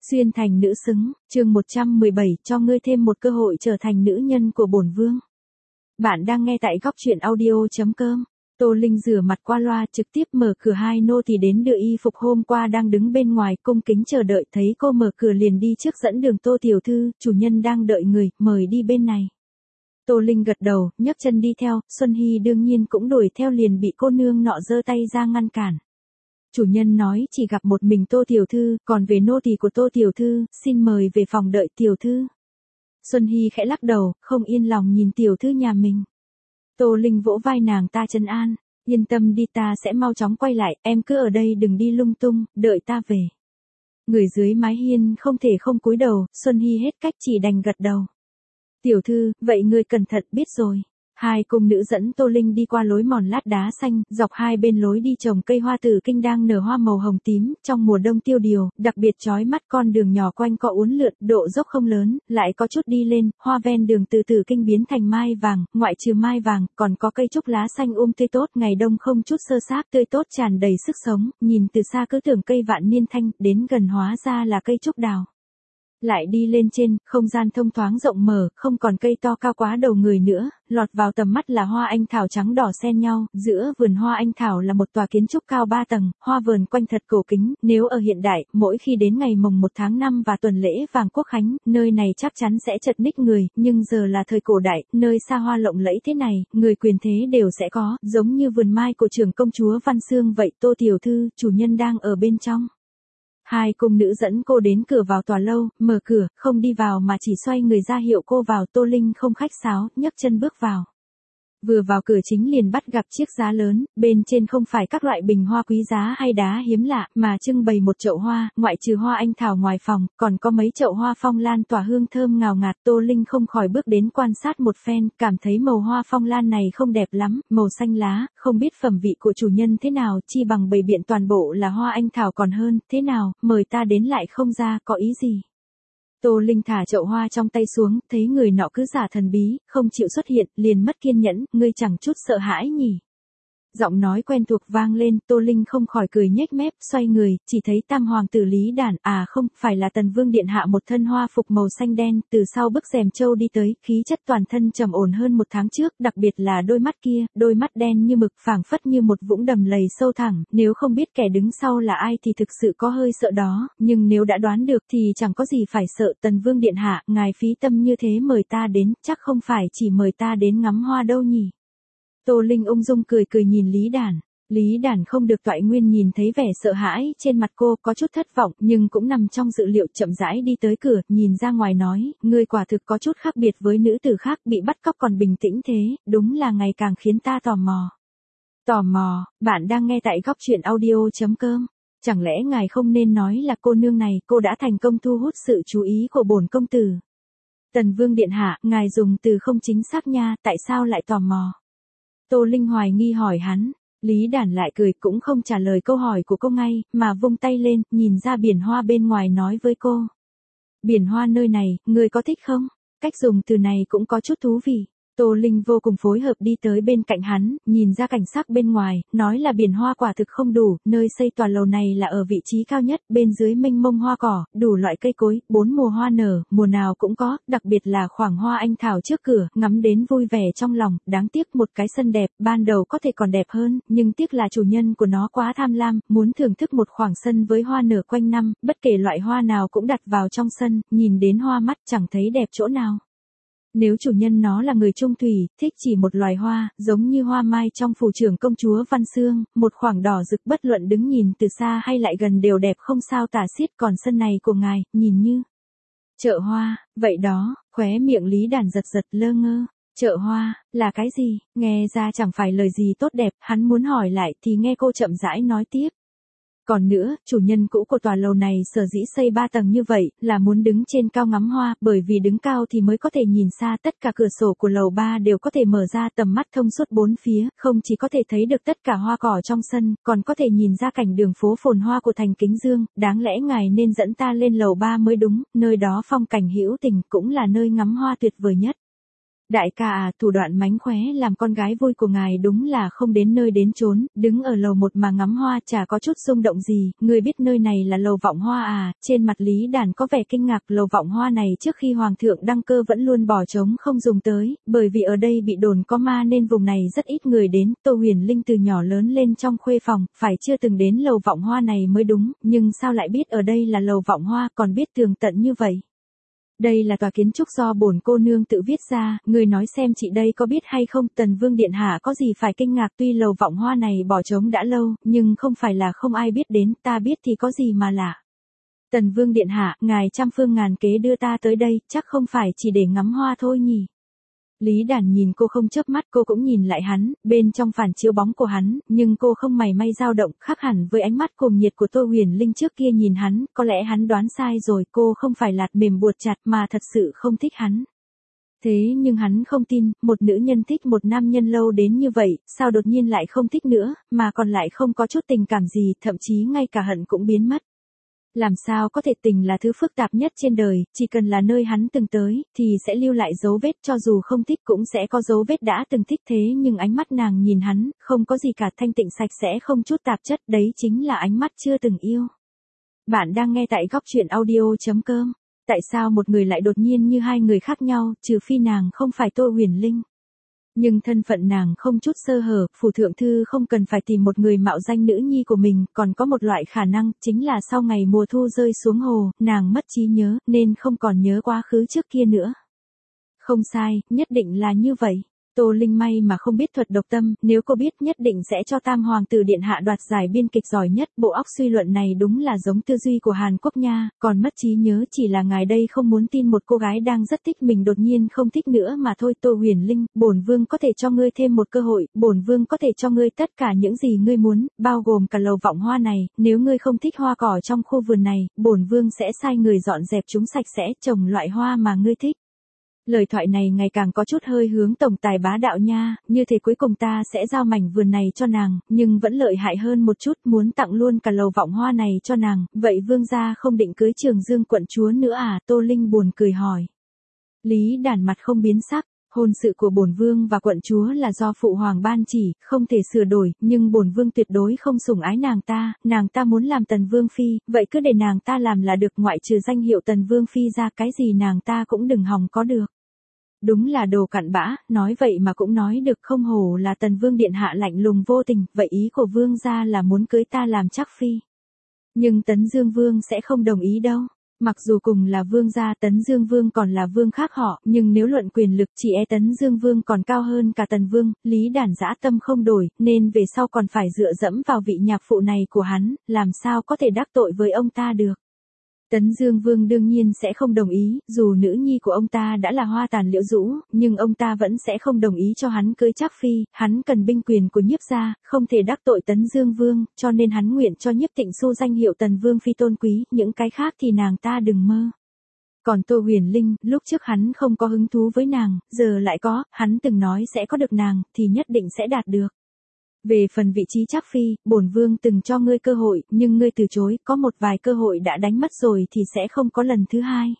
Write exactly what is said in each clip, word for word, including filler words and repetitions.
Xuyên thành nữ xứng, chương một trăm mười bảy, cho ngươi thêm một cơ hội trở thành nữ nhân của bổn vương. Bạn đang nghe tại góc truyện audio.com. Tô Linh rửa mặt qua loa trực tiếp mở cửa, hai nô tỳ đến đưa y phục hôm qua đang đứng bên ngoài cung kính chờ đợi, thấy cô mở cửa liền đi trước dẫn đường. Tô tiểu thư, chủ nhân đang đợi người, mời đi bên này. Tô Linh gật đầu, nhấc chân đi theo, Xuân Hy đương nhiên cũng đuổi theo, liền bị cô nương nọ giơ tay ra ngăn cản. Chủ nhân nói chỉ gặp một mình Tô tiểu thư, còn về nô tỳ của Tô tiểu thư, xin mời về phòng đợi tiểu thư. Xuân Hy khẽ lắc đầu, không yên lòng nhìn tiểu thư nhà mình. Tô Linh vỗ vai nàng ta trấn an, yên tâm đi, ta sẽ mau chóng quay lại, em cứ ở đây đừng đi lung tung, đợi ta về. Người dưới mái hiên không thể không cúi đầu, Xuân Hy hết cách chỉ đành gật đầu. Tiểu thư, vậy ngươi cẩn thận, biết rồi. Hai cung nữ dẫn Tô Linh đi qua lối mòn lát đá xanh, dọc hai bên lối đi trồng cây hoa tử kinh đang nở hoa màu hồng tím, trong mùa đông tiêu điều, đặc biệt chói mắt. Con đường nhỏ quanh co uốn lượn, độ dốc không lớn, lại có chút đi lên, hoa ven đường từ từ kinh biến thành mai vàng, ngoại trừ mai vàng, còn có cây trúc lá xanh um tươi tốt, ngày đông không chút sơ sát, tươi tốt tràn đầy sức sống, nhìn từ xa cứ tưởng cây vạn niên thanh, đến gần hóa ra là cây trúc đào. Lại đi lên trên, không gian thông thoáng rộng mở, không còn cây to cao quá đầu người nữa, lọt vào tầm mắt là hoa anh thảo trắng đỏ xen nhau, giữa vườn hoa anh thảo là một tòa kiến trúc cao ba tầng, hoa vườn quanh thật cổ kính, nếu ở hiện đại, mỗi khi đến ngày mồng một tháng năm và tuần lễ vàng quốc khánh, nơi này chắc chắn sẽ chật ních người, nhưng giờ là thời cổ đại, nơi xa hoa lộng lẫy thế này, người quyền thế đều sẽ có, giống như vườn mai của trưởng công chúa Văn Xương vậy. Tô tiểu thư, chủ nhân đang ở bên trong. Hai cung nữ dẫn cô đến cửa vào tòa lâu, mở cửa, không đi vào mà chỉ xoay người ra hiệu cô vào. Tô Linh không khách sáo, nhấc chân bước vào. Vừa vào cửa chính liền bắt gặp chiếc giá lớn, bên trên không phải các loại bình hoa quý giá hay đá hiếm lạ, mà trưng bày một chậu hoa, ngoại trừ hoa anh thảo ngoài phòng, còn có mấy chậu hoa phong lan tỏa hương thơm ngào ngạt. Tô Linh không khỏi bước đến quan sát một phen, cảm thấy màu hoa phong lan này không đẹp lắm, màu xanh lá, không biết phẩm vị của chủ nhân thế nào, chi bằng bày biện toàn bộ là hoa anh thảo còn hơn. Thế nào, mời ta đến lại không ra, có ý gì? Tô Linh thả chậu hoa trong tay xuống, thấy người nọ cứ giả thần bí, không chịu xuất hiện, liền mất kiên nhẫn, ngươi chẳng chút sợ hãi nhỉ? Giọng nói quen thuộc vang lên, Tô Linh không khỏi cười nhếch mép, xoay người, chỉ thấy tam hoàng tử Lý Đản, à không, phải là Tần Vương điện hạ, một thân hoa phục màu xanh đen, từ sau bức rèm châu đi tới, khí chất toàn thân trầm ổn hơn một tháng trước, đặc biệt là đôi mắt kia, đôi mắt đen như mực, phảng phất như một vũng đầm lầy sâu thẳm, nếu không biết kẻ đứng sau là ai thì thực sự có hơi sợ đó, nhưng nếu đã đoán được thì chẳng có gì phải sợ. Tần Vương điện hạ, ngài phí tâm như thế mời ta đến, chắc không phải chỉ mời ta đến ngắm hoa đâu nhỉ? Tô Linh ung dung cười cười nhìn Lý Đản. Lý Đản không được toại nguyên, nhìn thấy vẻ sợ hãi trên mặt cô, có chút thất vọng, nhưng cũng nằm trong dự liệu, chậm rãi đi tới cửa, nhìn ra ngoài nói, ngươi quả thực có chút khác biệt với nữ tử khác, bị bắt cóc còn bình tĩnh thế, đúng là ngày càng khiến ta tò mò. Tò mò, bạn đang nghe tại góc truyện audio.com. Chẳng lẽ ngài không nên nói là cô nương này, cô đã thành công thu hút sự chú ý của bổn công tử. Tần Vương điện hạ, ngài dùng từ không chính xác nha, tại sao lại tò mò? Tô Linh hoài nghi hỏi hắn. Lý Đản lại cười, cũng không trả lời câu hỏi của cô ngay, mà vung tay lên, nhìn ra biển hoa bên ngoài nói với cô. Biển hoa nơi này, người có thích không? Cách dùng từ này cũng có chút thú vị. Tô Linh vô cùng phối hợp đi tới bên cạnh hắn, nhìn ra cảnh sắc bên ngoài, nói là biển hoa quả thực không đủ, nơi xây tòa lầu này là ở vị trí cao nhất, bên dưới mênh mông hoa cỏ, đủ loại cây cối, bốn mùa hoa nở, mùa nào cũng có, đặc biệt là khoảng hoa anh thảo trước cửa, ngắm đến vui vẻ trong lòng. Đáng tiếc một cái sân đẹp, ban đầu có thể còn đẹp hơn, nhưng tiếc là chủ nhân của nó quá tham lam, muốn thưởng thức một khoảng sân với hoa nở quanh năm, bất kể loại hoa nào cũng đặt vào trong sân, nhìn đến hoa mắt chẳng thấy đẹp chỗ nào. Nếu chủ nhân nó là người trung thủy, thích chỉ một loài hoa, giống như hoa mai trong phủ trưởng công chúa Văn Xương, một khoảng đỏ rực, bất luận đứng nhìn từ xa hay lại gần đều đẹp không sao tả xiết, còn sân này của ngài, nhìn như chợ hoa, vậy đó. Khóe miệng Lý Đản giật giật, lơ ngơ. Chợ hoa, là cái gì? Nghe ra chẳng phải lời gì tốt đẹp, hắn muốn hỏi lại thì nghe cô chậm rãi nói tiếp. Còn nữa, chủ nhân cũ của tòa lầu này sở dĩ xây ba tầng như vậy, là muốn đứng trên cao ngắm hoa, bởi vì đứng cao thì mới có thể nhìn xa, tất cả cửa sổ của lầu ba đều có thể mở ra, tầm mắt thông suốt bốn phía, không chỉ có thể thấy được tất cả hoa cỏ trong sân, còn có thể nhìn ra cảnh đường phố phồn hoa của thành Kính Dương, đáng lẽ ngài nên dẫn ta lên lầu ba mới đúng, nơi đó phong cảnh hữu tình, cũng là nơi ngắm hoa tuyệt vời nhất. Đại ca à, thủ đoạn mánh khóe làm con gái vui của ngài đúng là không đến nơi đến chốn, đứng ở lầu một mà ngắm hoa chả có chút xung động gì, người biết nơi này là lầu Vọng Hoa à, trên mặt Lý Đàn có vẻ kinh ngạc, lầu Vọng Hoa này trước khi Hoàng thượng đăng cơ vẫn luôn bỏ trống không dùng tới, bởi vì ở đây bị đồn có ma nên vùng này rất ít người đến, Tô Huyền Linh từ nhỏ lớn lên trong khuê phòng, phải chưa từng đến lầu Vọng Hoa này mới đúng, nhưng sao lại biết ở đây là lầu Vọng Hoa còn biết tường tận như vậy. Đây là tòa kiến trúc do bổn cô nương tự viết ra, người nói xem chị đây có biết hay không, Tần Vương điện hạ có gì phải kinh ngạc, tuy lầu Vọng Hoa này bỏ trống đã lâu, nhưng không phải là không ai biết đến, ta biết thì có gì mà lạ. Tần Vương điện hạ, ngài trăm phương ngàn kế đưa ta tới đây, chắc không phải chỉ để ngắm hoa thôi nhỉ. Lý Đàn nhìn cô không chớp mắt, cô cũng nhìn lại hắn, bên trong phản chiếu bóng của hắn, nhưng cô không mảy may dao động, khác hẳn với ánh mắt cuồng nhiệt của Tô Huyền Linh trước kia nhìn hắn, có lẽ hắn đoán sai rồi, cô không phải lạt mềm buột chặt mà thật sự không thích hắn. Thế nhưng hắn không tin, một nữ nhân thích một nam nhân lâu đến như vậy, sao đột nhiên lại không thích nữa, mà còn lại không có chút tình cảm gì, thậm chí ngay cả hận cũng biến mất. Làm sao có thể, tình là thứ phức tạp nhất trên đời, chỉ cần là nơi hắn từng tới, thì sẽ lưu lại dấu vết, cho dù không thích cũng sẽ có dấu vết đã từng thích, thế nhưng ánh mắt nàng nhìn hắn, không có gì cả, thanh tịnh sạch sẽ không chút tạp chất, đấy chính là ánh mắt chưa từng yêu. Bạn đang nghe tại góc truyện audio chấm com. Tại sao một người lại đột nhiên như hai người khác nhau, trừ phi nàng không phải Tô Huyền Linh. Nhưng thân phận nàng không chút sơ hở, phủ thượng thư không cần phải tìm một người mạo danh nữ nhi của mình, còn có một loại khả năng, chính là sau ngày mùa thu rơi xuống hồ, nàng mất trí nhớ, nên không còn nhớ quá khứ trước kia nữa. Không sai, nhất định là như vậy. Tô Linh may mà không biết thuật độc tâm, nếu cô biết nhất định sẽ cho Tam Hoàng tử điện hạ đoạt giải biên kịch giỏi nhất, bộ óc suy luận này đúng là giống tư duy của Hàn Quốc nha, còn mất trí nhớ chỉ là ngài đây không muốn tin một cô gái đang rất thích mình đột nhiên không thích nữa mà thôi. Tô Huyền Linh, bổn vương có thể cho ngươi thêm một cơ hội, bổn vương có thể cho ngươi tất cả những gì ngươi muốn, bao gồm cả lầu Vọng Hoa này, nếu ngươi không thích hoa cỏ trong khu vườn này, bổn vương sẽ sai người dọn dẹp chúng sạch sẽ, trồng loại hoa mà ngươi thích. Lời thoại này ngày càng có chút hơi hướng tổng tài bá đạo nha, như thế cuối cùng ta sẽ giao mảnh vườn này cho nàng, nhưng vẫn lợi hại hơn một chút, muốn tặng luôn cả lầu Vọng Hoa này cho nàng, vậy vương gia không định cưới Trường Dương quận chúa nữa à? Tô Linh buồn cười hỏi. Lý Đàn mặt không biến sắc, hôn sự của bổn vương và quận chúa là do phụ hoàng ban chỉ, không thể sửa đổi, nhưng bổn vương tuyệt đối không sủng ái nàng ta, nàng ta muốn làm Tần Vương phi, vậy cứ để nàng ta làm là được, ngoại trừ danh hiệu Tần Vương phi ra, cái gì nàng ta cũng đừng hòng có được. Đúng là đồ cặn bã, nói vậy mà cũng nói được, không hổ là Tần Vương điện hạ lạnh lùng vô tình, vậy ý của vương gia là muốn cưới ta làm chắc phi. Nhưng Tấn Dương Vương sẽ không đồng ý đâu. Mặc dù cùng là vương gia, Tấn Dương Vương còn là vương khác họ, nhưng nếu luận quyền lực chỉ e Tấn Dương Vương còn cao hơn cả Tần Vương, Lý Đàn dã tâm không đổi, nên về sau còn phải dựa dẫm vào vị nhạc phụ này của hắn, làm sao có thể đắc tội với ông ta được. Tấn Dương Vương đương nhiên sẽ không đồng ý, dù nữ nhi của ông ta đã là hoa tàn liễu dũ, nhưng ông ta vẫn sẽ không đồng ý cho hắn cưới Trác phi, hắn cần binh quyền của Nhiếp gia, không thể đắc tội Tấn Dương Vương, cho nên hắn nguyện cho Nhiếp Tịnh Xu danh hiệu Tần Vương phi tôn quý, những cái khác thì nàng ta đừng mơ. Còn Tô Huyền Linh, lúc trước hắn không có hứng thú với nàng, giờ lại có, hắn từng nói sẽ có được nàng, thì nhất định sẽ đạt được. Về phần vị trí Trác phi, bổn vương từng cho ngươi cơ hội, nhưng ngươi từ chối, có một vài cơ hội đã đánh mất rồi thì sẽ không có lần thứ hai.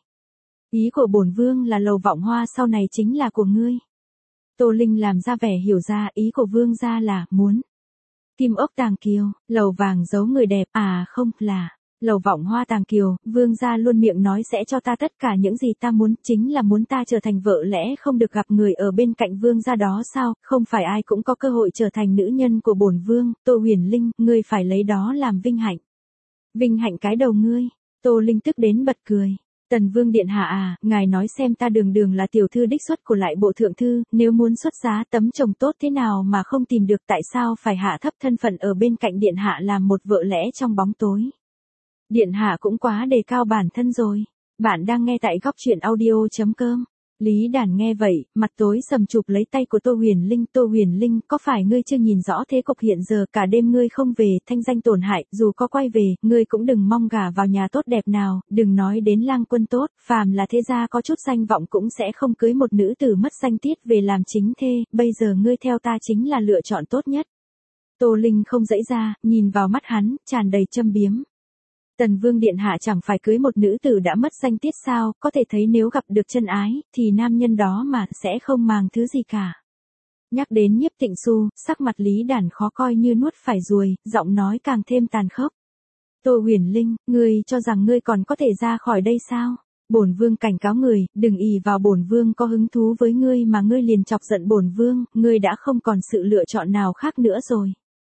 Ý của bổn vương là lầu Vọng Hoa sau này chính là của ngươi. Tô Linh làm ra vẻ hiểu ra, ý của vương gia là, muốn. Kim ốc Tàng Kiều, lầu vàng giấu người đẹp, à không, là, lầu Vọng Hoa Tàng Kiều, vương gia luôn miệng nói sẽ cho ta tất cả những gì ta muốn, chính là muốn ta trở thành vợ lẽ không được gặp người ở bên cạnh vương gia đó sao, không phải ai cũng có cơ hội trở thành nữ nhân của bổn vương, Tô Huyền Linh, ngươi phải lấy đó làm vinh hạnh. Vinh hạnh cái đầu ngươi, Tô Linh tức đến bật cười. Tần Vương điện hạ à, ngài nói xem, ta đường đường là tiểu thư đích xuất của lại bộ thượng thư, nếu muốn xuất giá tấm chồng tốt thế nào mà không tìm được, tại sao phải hạ thấp thân phận ở bên cạnh điện hạ làm một vợ lẽ trong bóng tối. Điện hạ cũng quá đề cao bản thân rồi. Bạn đang nghe tại góc truyện audio chấm com. Lý Đàn nghe vậy, mặt tối sầm chụp lấy tay của Tô Huyền Linh. Tô Huyền Linh, có phải ngươi chưa nhìn rõ thế cục hiện giờ, cả đêm ngươi không về, thanh danh tổn hại, dù có quay về, ngươi cũng đừng mong gả vào nhà tốt đẹp nào, đừng nói đến lang quân tốt, phàm là thế gia có chút danh vọng cũng sẽ không cưới một nữ tử mất danh tiết về làm chính thê, bây giờ ngươi theo ta chính là lựa chọn tốt nhất. Tô Linh không dãy ra, nhìn vào mắt hắn, tràn đầy châm biếm. Tần Vương điện hạ chẳng phải cưới một nữ tử đã mất danh tiết sao, có thể thấy nếu gặp được chân ái, thì nam nhân đó mà sẽ không màng thứ gì cả. Nhắc đến Nhiếp Tịnh Xu, sắc mặt Lý Đản khó coi như nuốt phải ruồi, giọng nói càng thêm tàn khốc. Tô Huyền Linh, ngươi cho rằng ngươi còn có thể ra khỏi đây sao? Bổn vương cảnh cáo người, đừng ỷ vào bổn vương có hứng thú với ngươi mà ngươi liền chọc giận bổn vương, ngươi đã không còn sự lựa chọn nào khác nữa rồi.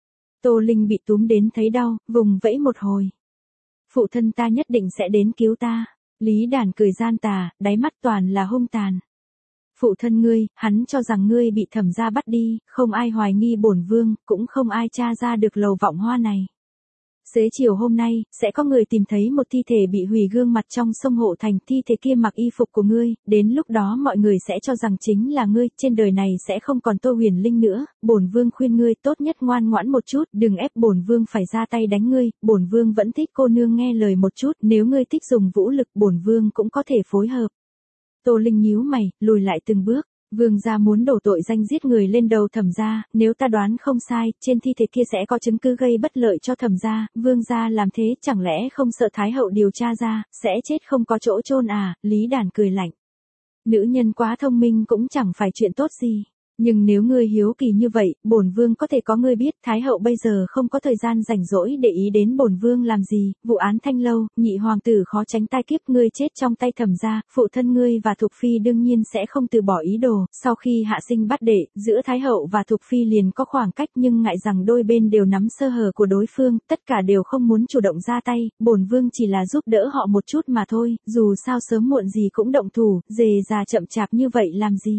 Tô Linh bị túm đến thấy đau, vùng vẫy một hồi. Phụ thân ta nhất định sẽ đến cứu ta. Lý Đản cười gian tà, đáy mắt toàn là hung tàn. Phụ thân ngươi, hắn cho rằng ngươi bị thẩm gia bắt đi, không ai hoài nghi bổn vương, cũng không ai tra ra được lầu vọng hoa này. Xế chiều hôm nay, sẽ có người tìm thấy một thi thể bị hủy gương mặt trong sông Hộ Thành, thi thể kia mặc y phục của ngươi, đến lúc đó mọi người sẽ cho rằng chính là ngươi, trên đời này sẽ không còn Tô Huyền Linh nữa, bổn vương khuyên ngươi tốt nhất ngoan ngoãn một chút, đừng ép bổn vương phải ra tay đánh ngươi, bổn vương vẫn thích cô nương nghe lời một chút, nếu ngươi thích dùng vũ lực bổn vương cũng có thể phối hợp. Tô Linh nhíu mày, lùi lại từng bước. Vương gia muốn đổ tội danh giết người lên đầu thẩm gia, nếu ta đoán không sai, trên thi thể kia sẽ có chứng cứ gây bất lợi cho thẩm gia, vương gia làm thế chẳng lẽ không sợ thái hậu điều tra ra, sẽ chết không có chỗ chôn à, Lý Đản cười lạnh. Nữ nhân quá thông minh cũng chẳng phải chuyện tốt gì. Nhưng nếu ngươi hiếu kỳ như vậy, bổn vương có thể có ngươi biết, thái hậu bây giờ không có thời gian rảnh rỗi để ý đến bổn vương làm gì, vụ án Thanh Lâu, nhị hoàng tử khó tránh tai kiếp, ngươi chết trong tay thẩm gia, phụ thân ngươi và Thục phi đương nhiên sẽ không từ bỏ ý đồ, sau khi hạ sinh bắt đệ, giữa thái hậu và Thục phi liền có khoảng cách nhưng ngại rằng đôi bên đều nắm sơ hở của đối phương, tất cả đều không muốn chủ động ra tay, bổn vương chỉ là giúp đỡ họ một chút mà thôi, dù sao sớm muộn gì cũng động thủ, dề già chậm chạp như vậy làm gì.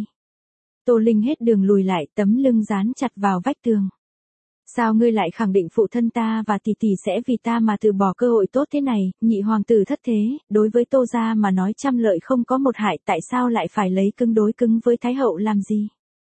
Tô Linh hết đường lùi lại, tấm lưng dán chặt vào vách tường. Sao ngươi lại khẳng định phụ thân ta và tỷ tỷ sẽ vì ta mà từ bỏ cơ hội tốt thế này, nhị hoàng tử thất thế, đối với Tô gia mà nói trăm lợi không có một hại, tại sao lại phải lấy cứng đối cứng với thái hậu làm gì?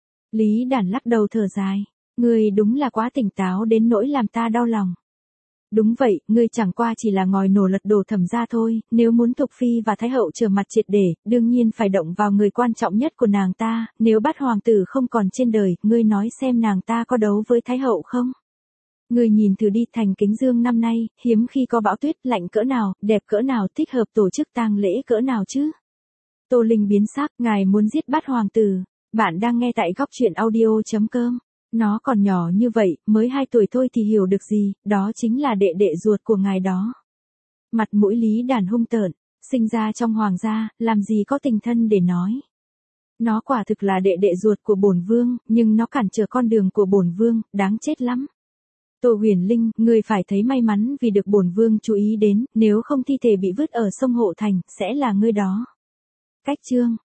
Lý Đản lắc đầu thở dài, ngươi đúng là quá tỉnh táo đến nỗi làm ta đau lòng. Đúng vậy, ngươi chẳng qua chỉ là ngòi nổ lật đổ thẩm gia thôi, nếu muốn Thục phi và thái hậu trở mặt triệt để, đương nhiên phải động vào người quan trọng nhất của nàng ta, nếu bắt hoàng tử không còn trên đời, ngươi nói xem nàng ta có đấu với thái hậu không? Ngươi nhìn thử đi, thành Kính Dương năm nay, hiếm khi có bão tuyết, lạnh cỡ nào, đẹp cỡ nào, thích hợp tổ chức tang lễ cỡ nào chứ? Tô Linh biến sắc, ngài muốn giết bắt hoàng tử. Bạn đang nghe tại góc truyện audio chấm com. Nó còn nhỏ như vậy, mới hai tuổi thôi thì hiểu được gì, đó chính là đệ đệ ruột của ngài đó. Mặt mũi Lý Đản hung tợn, sinh ra trong hoàng gia, làm gì có tình thân để nói. Nó quả thực là đệ đệ ruột của bổn vương, nhưng nó cản trở con đường của bổn vương, đáng chết lắm. Tô Huyền Linh, ngươi phải thấy may mắn vì được bổn vương chú ý đến, nếu không thi thể bị vứt ở sông Hộ Thành, sẽ là ngươi đó. Cách chương